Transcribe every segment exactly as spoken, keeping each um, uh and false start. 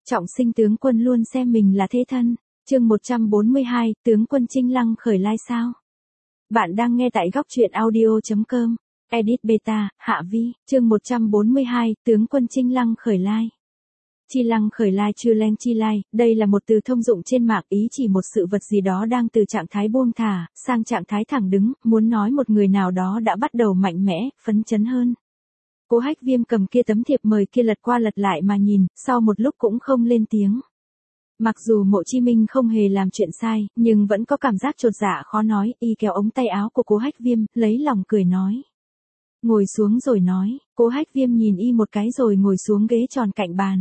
Trọng sinh tướng quân luôn xem mình là thế thân. Chương một trăm bốn mươi hai, tướng quân Trinh Lăng khởi lai sao? Bạn đang nghe tại góc truyện audio chấm com. Edit Beta, Hạ Vi, chương một trăm bốn mươi hai, tướng quân Trinh Lăng khởi lai. Chi lăng khởi lai chư len chi lai, đây là một từ thông dụng trên mạng, ý chỉ một sự vật gì đó đang từ trạng thái buông thả, sang trạng thái thẳng đứng, muốn nói một người nào đó đã bắt đầu mạnh mẽ, phấn chấn hơn. Cố Hách Viêm cầm kia tấm thiệp mời kia lật qua lật lại mà nhìn, sau một lúc cũng không lên tiếng. Mặc dù Mộ Chí Minh không hề làm chuyện sai, nhưng vẫn có cảm giác chột dạ khó nói, y kéo ống tay áo của Cố Hách Viêm, lấy lòng cười nói. Ngồi xuống rồi nói, Cố Hách Viêm nhìn y một cái rồi ngồi xuống ghế tròn cạnh bàn.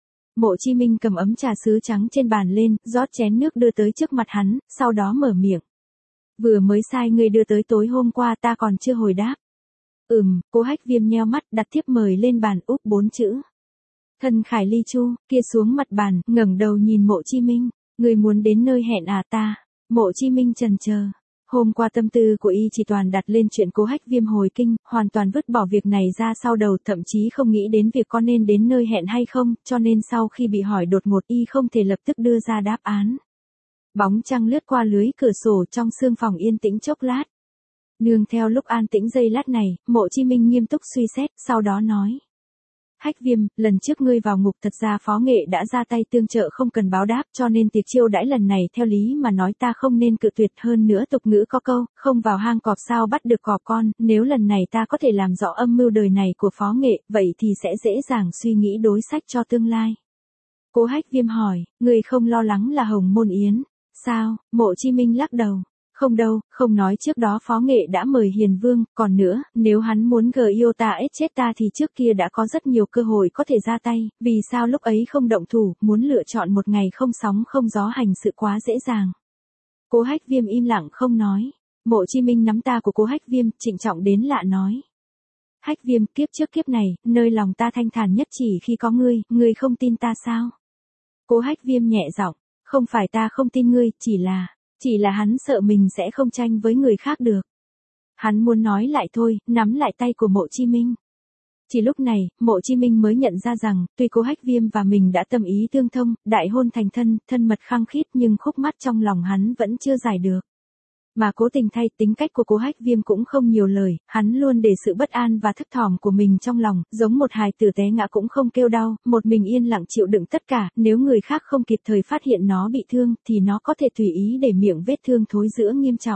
Mộ Chí Minh cầm ấm trà sứ trắng trên bàn lên, rót chén nước đưa tới trước mặt hắn, sau đó mở miệng. Vừa mới sai ngươi đưa tới tối hôm qua ta còn chưa hồi đáp. Ừm, Cố Hách Viêm nheo mắt, đặt thiếp mời lên bàn, úp bốn chữ. Thân Khải Ly Chu, kia xuống mặt bàn, ngẩng đầu nhìn Mộ Chí Minh, ngươi muốn đến nơi hẹn à ta? Mộ Chí Minh chần chờ. Hôm qua tâm tư của y chỉ toàn đặt lên chuyện Cố Hách Viêm hồi kinh, hoàn toàn vứt bỏ việc này ra sau đầu, thậm chí không nghĩ đến việc có nên đến nơi hẹn hay không, cho nên sau khi bị hỏi đột ngột y không thể lập tức đưa ra đáp án. Bóng trăng lướt qua lưới cửa sổ trong sương phòng yên tĩnh chốc lát. Nương theo lúc an tĩnh giây lát này, Mộ Chí Minh nghiêm túc suy xét, sau đó nói. Hách Viêm, lần trước ngươi vào ngục thật ra Phó Nghệ đã ra tay tương trợ không cần báo đáp, cho nên tiệc chiêu đãi lần này theo lý mà nói ta không nên cự tuyệt, hơn nữa tục ngữ có câu, không vào hang cọp sao bắt được cọp con, nếu lần này ta có thể làm rõ âm mưu đời này của Phó Nghệ, vậy thì sẽ dễ dàng suy nghĩ đối sách cho tương lai. Cố Hách Viêm hỏi, ngươi không lo lắng là Hồng Môn Yến, sao? Mộ Chí Minh lắc đầu. Không đâu, không nói trước đó Phó Nghệ đã mời Hiền Vương, còn nữa, nếu hắn muốn gờ yêu ta ết chết ta thì trước kia đã có rất nhiều cơ hội có thể ra tay, vì sao lúc ấy không động thủ, muốn lựa chọn một ngày không sóng không gió hành sự quá dễ dàng. Cố Hách Viêm im lặng không nói. Mộ Chí Minh nắm ta của Cố Hách Viêm, trịnh trọng đến lạ nói. Hách Viêm, kiếp trước kiếp này, nơi lòng ta thanh thản nhất chỉ khi có ngươi, ngươi không tin ta sao? Cố Hách Viêm nhẹ giọng, không phải ta không tin ngươi, chỉ là... Chỉ là hắn sợ mình sẽ không tranh với người khác được. Hắn muốn nói lại thôi, nắm lại tay của Mộ Chí Minh. Chỉ lúc này, Mộ Chí Minh mới nhận ra rằng, tuy Cố Hách Viêm và mình đã tâm ý tương thông, đại hôn thành thân, thân mật khăng khít nhưng khúc mắc trong lòng hắn vẫn chưa giải được. Mà cố tình thay, tính cách của Cố Hách Viêm cũng không nhiều lời, hắn luôn để sự bất an và thấp thỏm của mình trong lòng, giống một hài tử té ngã cũng không kêu đau, một mình yên lặng chịu đựng tất cả, nếu người khác không kịp thời phát hiện nó bị thương, thì nó có thể tùy ý để miệng vết thương thối rữa nghiêm trọng.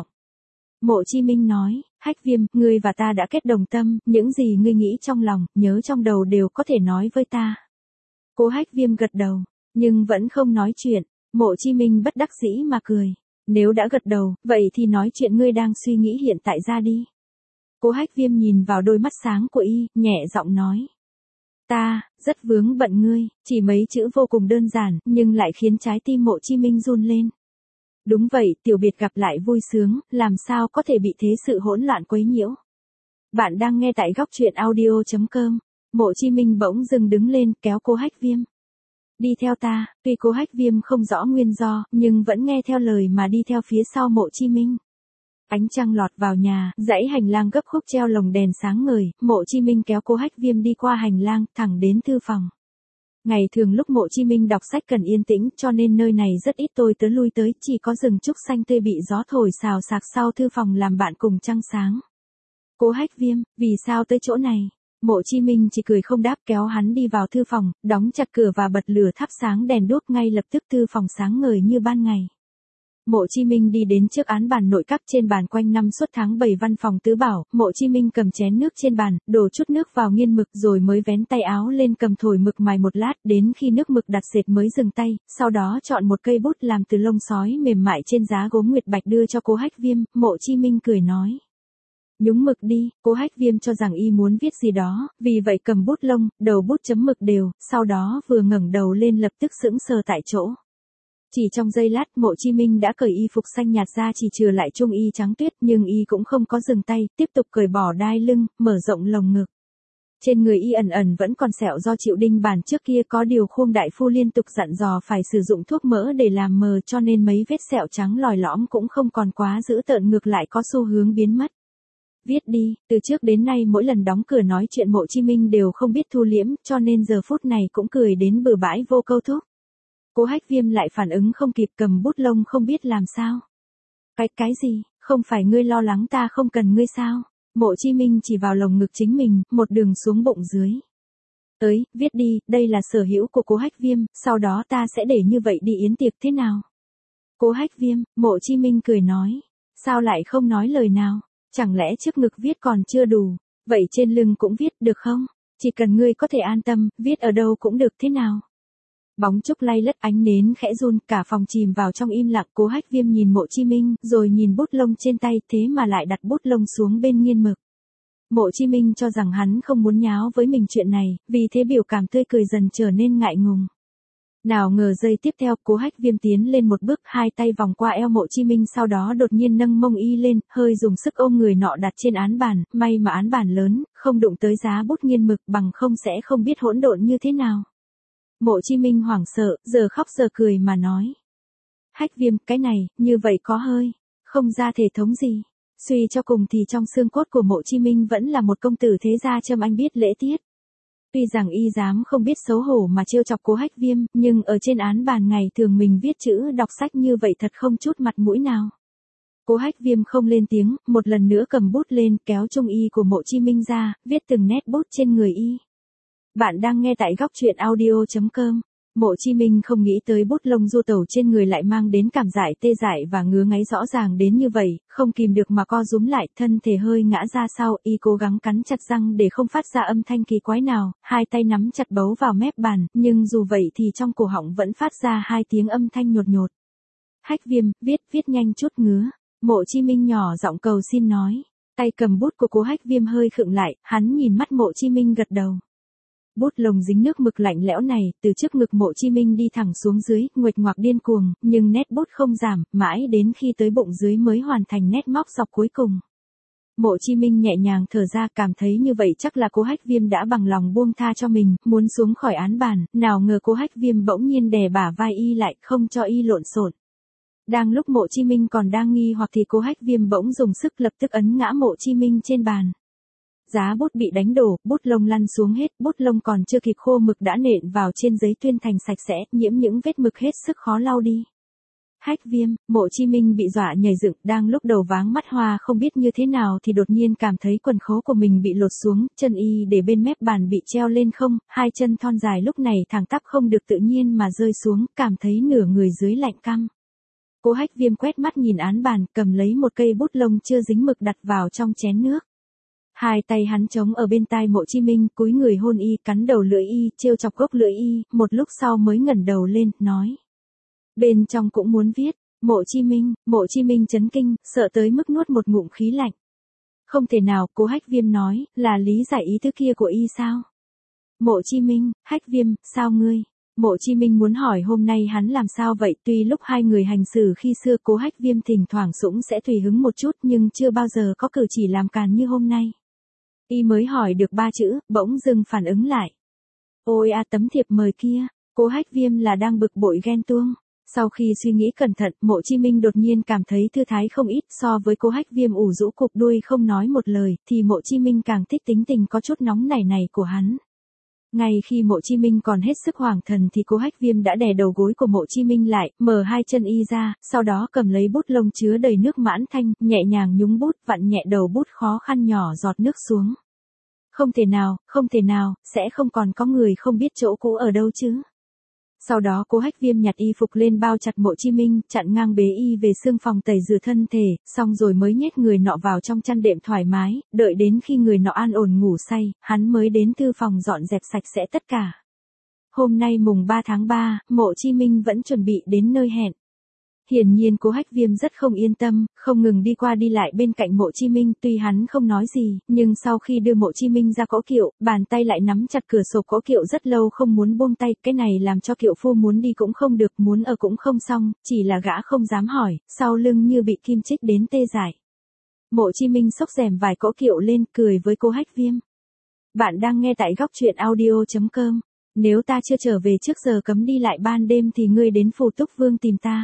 Mộ Chí Minh nói, Hách Viêm, ngươi và ta đã kết đồng tâm, những gì ngươi nghĩ trong lòng, nhớ trong đầu đều có thể nói với ta. Cố Hách Viêm gật đầu, nhưng vẫn không nói chuyện. Mộ Chí Minh bất đắc dĩ mà cười. Nếu đã gật đầu, vậy thì nói chuyện ngươi đang suy nghĩ hiện tại ra đi. Cố Hách Viêm nhìn vào đôi mắt sáng của y, nhẹ giọng nói. Ta, rất vướng bận ngươi, chỉ mấy chữ vô cùng đơn giản, nhưng lại khiến trái tim Mộ Chí Minh run lên. Đúng vậy, tiểu biệt gặp lại vui sướng, làm sao có thể bị thế sự hỗn loạn quấy nhiễu. Bạn đang nghe tại góc truyện audio chấm com. Mộ Chí Minh bỗng dưng đứng lên, kéo Cố Hách Viêm. Đi theo ta, tuy Cố Hách Viêm không rõ nguyên do, nhưng vẫn nghe theo lời mà đi theo phía sau Mộ Chí Minh. Ánh trăng lọt vào nhà, dãy hành lang gấp khúc treo lồng đèn sáng ngời, Mộ Chí Minh kéo Cố Hách Viêm đi qua hành lang, thẳng đến thư phòng. Ngày thường lúc Mộ Chí Minh đọc sách cần yên tĩnh, cho nên nơi này rất ít tôi tớ lui tới, chỉ có rừng trúc xanh tươi bị gió thổi xào xạc sau thư phòng làm bạn cùng trăng sáng. Cố Hách Viêm, vì sao tới chỗ này? Mộ Chí Minh chỉ cười không đáp, kéo hắn đi vào thư phòng, đóng chặt cửa và bật lửa thắp sáng đèn đuốc, ngay lập tức thư phòng sáng ngời như ban ngày. Mộ Chí Minh đi đến trước án bàn nội các, trên bàn quanh năm suốt tháng bảy văn phòng tứ bảo, Mộ Chí Minh cầm chén nước trên bàn, đổ chút nước vào nghiên mực rồi mới vén tay áo lên cầm thổi mực mài một lát, đến khi nước mực đặt sệt mới dừng tay, sau đó chọn một cây bút làm từ lông sói mềm mại trên giá gốm nguyệt bạch đưa cho Cố Hách Viêm. Mộ Chí Minh cười nói. Nhúng mực đi. Cố Hách Viêm cho rằng y muốn viết gì đó, vì vậy cầm bút lông, đầu bút chấm mực đều, sau đó vừa ngẩng đầu lên lập tức sững sờ tại chỗ. Chỉ trong giây lát, Mộ Chí Minh đã cởi y phục xanh nhạt ra, chỉ trừ lại trung y trắng tuyết, nhưng y cũng không có dừng tay, tiếp tục cởi bỏ đai lưng, mở rộng lồng ngực. Trên người y ẩn ẩn vẫn còn sẹo do chịu đinh bàn trước kia, có điều Khương đại phu liên tục dặn dò phải sử dụng thuốc mỡ để làm mờ, cho nên mấy vết sẹo trắng lòi lõm cũng không còn quá dữ tợn, ngược lại có xu hướng biến mất. Viết đi, từ trước đến nay mỗi lần đóng cửa nói chuyện Mộ Chí Minh đều không biết thu liễm, cho nên giờ phút này cũng cười đến bừa bãi vô câu thúc. Cố Hách Viêm lại phản ứng không kịp, cầm bút lông không biết làm sao. Cái, cái gì, không phải ngươi lo lắng ta không cần ngươi sao? Mộ Chi Minh chỉ vào lồng ngực chính mình, một đường xuống bụng dưới. Tới, viết đi, đây là sở hữu của Cố Hách Viêm, sau đó ta sẽ để như vậy đi yến tiệc thế nào? Cố Hách Viêm, Mộ Chi Minh cười nói. Sao lại không nói lời nào? Chẳng lẽ trước ngực viết còn chưa đủ? Vậy trên lưng cũng viết, được không? Chỉ cần ngươi có thể an tâm, viết ở đâu cũng được thế nào? Bóng trúc lay lất, ánh nến khẽ run, cả phòng chìm vào trong im lặng. Cố Hách Viêm nhìn Mộ Chi Minh, rồi nhìn bút lông trên tay, thế mà lại đặt bút lông xuống bên nghiên mực. Mộ Chi Minh cho rằng hắn không muốn nháo với mình chuyện này, vì thế biểu cảm tươi cười dần trở nên ngại ngùng. Nào ngờ giây tiếp theo, Cố Hách Viêm tiến lên một bước, hai tay vòng qua eo Mộ Chi Minh, sau đó đột nhiên nâng mông y lên, hơi dùng sức ôm người nọ đặt trên án bàn, may mà án bàn lớn, không đụng tới giá bút nghiên mực, bằng không sẽ không biết hỗn độn như thế nào. Mộ Chi Minh hoảng sợ, giờ khóc giờ cười mà nói. Hách Viêm, cái này, như vậy có hơi, không ra thể thống gì. Suy cho cùng thì trong xương cốt của Mộ Chi Minh vẫn là một công tử thế gia Trâm Anh biết lễ tiết. Tuy rằng y dám không biết xấu hổ mà trêu chọc Cố Hách Viêm, nhưng ở trên án bàn ngày thường mình viết chữ đọc sách như vậy thật không chút mặt mũi nào. Cố Hách Viêm không lên tiếng, một lần nữa cầm bút lên, kéo trung y của Mộ Chi Minh ra, viết từng nét bút trên người y. Bạn đang nghe tại góc truyện audio chấm com. Mộ Chi Minh không nghĩ tới bút lông du tẩu trên người lại mang đến cảm giải tê dại và ngứa ngáy rõ ràng đến như vậy, không kìm được mà co rúm lại, thân thể hơi ngã ra sau, y cố gắng cắn chặt răng để không phát ra âm thanh kỳ quái nào, hai tay nắm chặt bấu vào mép bàn, nhưng dù vậy thì trong cổ họng vẫn phát ra hai tiếng âm thanh nhột nhột. Hách Viêm, viết, viết nhanh chút ngứa. Mộ Chi Minh nhỏ giọng cầu xin nói. Tay cầm bút của Cố Hách Viêm hơi khựng lại, hắn nhìn mắt Mộ Chi Minh gật đầu. Bút lông dính nước mực lạnh lẽo này, từ trước ngực Mộ Chi Minh đi thẳng xuống dưới, nguệch ngoạc điên cuồng, nhưng nét bút không giảm, mãi đến khi tới bụng dưới mới hoàn thành nét móc dọc cuối cùng. Mộ Chi Minh nhẹ nhàng thở ra, cảm thấy như vậy chắc là Cố Hách Viêm đã bằng lòng buông tha cho mình, muốn xuống khỏi án bàn, nào ngờ Cố Hách Viêm bỗng nhiên đè bả vai y lại, không cho y lộn xộn. Đang lúc Mộ Chi Minh còn đang nghi hoặc thì Cố Hách Viêm bỗng dùng sức lập tức ấn ngã Mộ Chi Minh trên bàn. Giá bút bị đánh đổ, bút lông lăn xuống hết, bút lông còn chưa kịp khô mực đã nện vào trên giấy tuyên thành sạch sẽ, nhiễm những vết mực hết sức khó lau đi. Hách Viêm, Mộ Chi Minh bị dọa nhảy dựng, đang lúc đầu váng mắt hoa không biết như thế nào thì đột nhiên cảm thấy quần khố của mình bị lột xuống, chân y để bên mép bàn bị treo lên không, hai chân thon dài lúc này thẳng tắp không được tự nhiên mà rơi xuống, cảm thấy nửa người dưới lạnh căm. Cố Hách Viêm quét mắt nhìn án bàn, cầm lấy một cây bút lông chưa dính mực đặt vào trong chén nước. Hai tay hắn chống ở bên tai Mộ Chi Minh, cúi người hôn y, cắn đầu lưỡi y, trêu chọc gốc lưỡi y, một lúc sau mới ngẩng đầu lên, nói. Bên trong cũng muốn viết. Mộ Chi Minh, Mộ Chi Minh chấn kinh, sợ tới mức nuốt một ngụm khí lạnh. Không thể nào, Cố Hách Viêm nói, là lý giải ý thứ kia của y sao? Mộ Chi Minh, Hách Viêm, sao ngươi? Mộ Chi Minh muốn hỏi hôm nay hắn làm sao vậy, tuy lúc hai người hành xử khi xưa Cố Hách Viêm thỉnh thoảng cũng sẽ tùy hứng một chút nhưng chưa bao giờ có cử chỉ làm càn như hôm nay. Y mới hỏi được ba chữ, bỗng dưng phản ứng lại. Ôi à, tấm thiệp mời kia, Cố Hách Viêm là đang bực bội ghen tuông. Sau khi suy nghĩ cẩn thận, Mộ Chi Minh đột nhiên cảm thấy thư thái không ít, so với Cố Hách Viêm ủ rũ cụp đuôi không nói một lời, thì Mộ Chi Minh càng thích tính tình có chút nóng nảy này của hắn. Ngay khi Mộ Chi Minh còn hết sức hoảng thần thì Cố Hách Viêm đã đè đầu gối của Mộ Chi Minh lại, mở hai chân y ra, sau đó cầm lấy bút lông chứa đầy nước mãn thanh, nhẹ nhàng nhúng bút, vặn nhẹ đầu bút khó khăn nhỏ giọt nước xuống. Không thể nào, không thể nào, sẽ không còn có người không biết chỗ cũ ở đâu chứ. Sau đó Cố Hách Viêm nhặt y phục lên bao chặt Mộ Chi Minh, chặn ngang bế y về xương phòng tẩy rửa thân thể, xong rồi mới nhét người nọ vào trong chăn đệm thoải mái, đợi đến khi người nọ an ổn ngủ say, hắn mới đến thư phòng dọn dẹp sạch sẽ tất cả. Hôm nay mùng ba tháng ba, Mộ Chi Minh vẫn chuẩn bị đến nơi hẹn. Hiển nhiên Cố Hách Viêm rất không yên tâm, không ngừng đi qua đi lại bên cạnh Mộ Chi Minh, tuy hắn không nói gì, nhưng sau khi đưa Mộ Chi Minh ra cỗ kiệu, bàn tay lại nắm chặt cửa sổ cỗ kiệu rất lâu không muốn buông tay, cái này làm cho kiệu phu muốn đi cũng không được, muốn ở cũng không xong, chỉ là gã không dám hỏi, sau lưng như bị kim chích đến tê dại. Mộ Chi Minh xốc rèm vài cỗ kiệu lên, cười với Cố Hách Viêm. Bạn đang nghe tại góc truyện audio chấm com. Nếu ta chưa trở về trước giờ cấm đi lại ban đêm thì ngươi đến Phù Túc Vương tìm ta.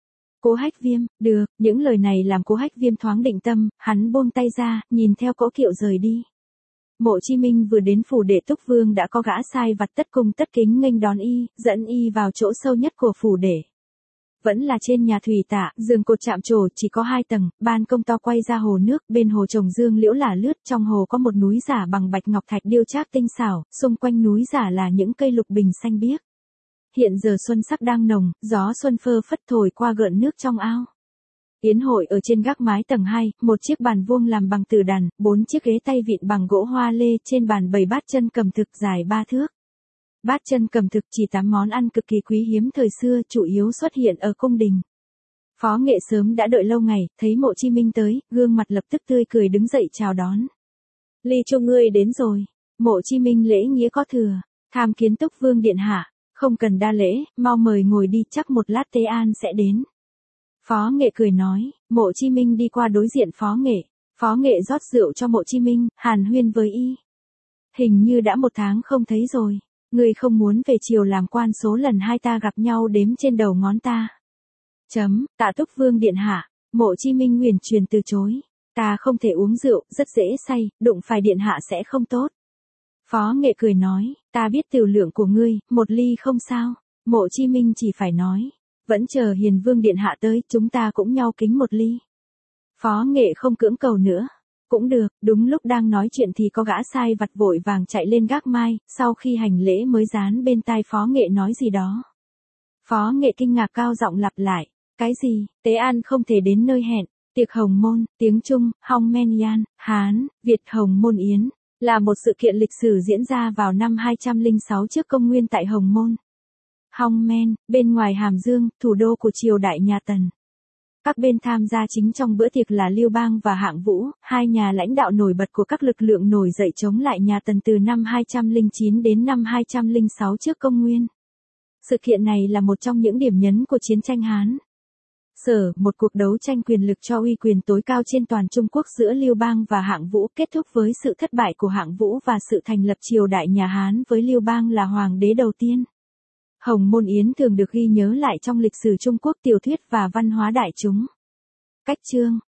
Cố Hách Viêm, được, những lời này làm Cố Hách Viêm thoáng định tâm, hắn buông tay ra, nhìn theo cỗ kiệu rời đi. Mộ Chí Minh vừa đến phủ đệ Túc Vương đã có gã sai vặt tất cung tất kính nghênh đón y, dẫn y vào chỗ sâu nhất của phủ đệ. Vẫn là trên nhà thủy tạ, giường cột chạm trổ chỉ có hai tầng, ban công to quay ra hồ nước, bên hồ trồng dương liễu lả lướt, trong hồ có một núi giả bằng bạch ngọc thạch điêu trác tinh xảo, xung quanh núi giả là những cây lục bình xanh biếc. Hiện giờ xuân sắc đang nồng, gió xuân phơ phất thổi qua gợn nước trong ao. Yến hội ở trên gác mái tầng hai, một chiếc bàn vuông làm bằng tử đàn, bốn chiếc ghế tay vịn bằng gỗ hoa lê, trên bàn bày bát chân cầm thực dài ba thước. Bát chân cầm thực chỉ tám món ăn cực kỳ quý hiếm thời xưa, chủ yếu xuất hiện ở cung đình. Phó Nghệ sớm đã đợi lâu ngày, thấy Mộ Chí Minh tới, gương mặt lập tức tươi cười đứng dậy chào đón. Ly Chu ngươi đến rồi. Mộ Chí Minh lễ nghĩa có thừa, tham kiến Túc Vương điện hạ, không cần đa lễ, mau mời ngồi đi, chắc một lát Tế An sẽ đến. Phó Nghệ cười nói. Mộ Chí Minh đi qua đối diện Phó Nghệ. Phó Nghệ rót rượu cho Mộ Chí Minh, hàn huyên với y. Hình như đã một tháng không thấy rồi. Ngươi không muốn về triều làm quan, số lần hai ta gặp nhau đếm trên đầu ngón ta. Chấm, tạ Túc Vương điện hạ. Mộ Chí Minh nguyền truyền từ chối. Ta không thể uống rượu, rất dễ say, đụng phải điện hạ sẽ không tốt. Phó Nghệ cười nói, ta biết tiểu lượng của ngươi, một ly không sao. Mộ Chí Minh chỉ phải nói, vẫn chờ Hiền Vương điện hạ tới, chúng ta cũng nhau kính một ly. Phó Nghệ không cưỡng cầu nữa. Cũng được, đúng lúc đang nói chuyện thì có gã sai vặt vội vàng chạy lên gác mai, sau khi hành lễ mới dán bên tai Phó Nghệ nói gì đó. Phó Nghệ kinh ngạc cao giọng lặp lại, cái gì, Tế An không thể đến nơi hẹn, tiệc Hồng Môn, tiếng Trung, Hong Men Yan, Hán, Việt Hồng Môn Yến, là một sự kiện lịch sử diễn ra vào năm hai trăm lẻ sáu trước công nguyên tại Hồng Môn. Hong Men, bên ngoài Hàm Dương, thủ đô của triều đại nhà Tần. Các bên tham gia chính trong bữa tiệc là Lưu Bang và Hạng Vũ, hai nhà lãnh đạo nổi bật của các lực lượng nổi dậy chống lại nhà Tần từ năm hai trăm lẻ chín đến năm hai trăm lẻ sáu trước công nguyên. Sự kiện này là một trong những điểm nhấn của chiến tranh Hán Sở, một cuộc đấu tranh quyền lực cho uy quyền tối cao trên toàn Trung Quốc giữa Lưu Bang và Hạng Vũ, kết thúc với sự thất bại của Hạng Vũ và sự thành lập triều đại nhà Hán với Lưu Bang là hoàng đế đầu tiên. Hồng Môn Yến thường được ghi nhớ lại trong lịch sử Trung Quốc, tiểu thuyết và văn hóa đại chúng. Cách chương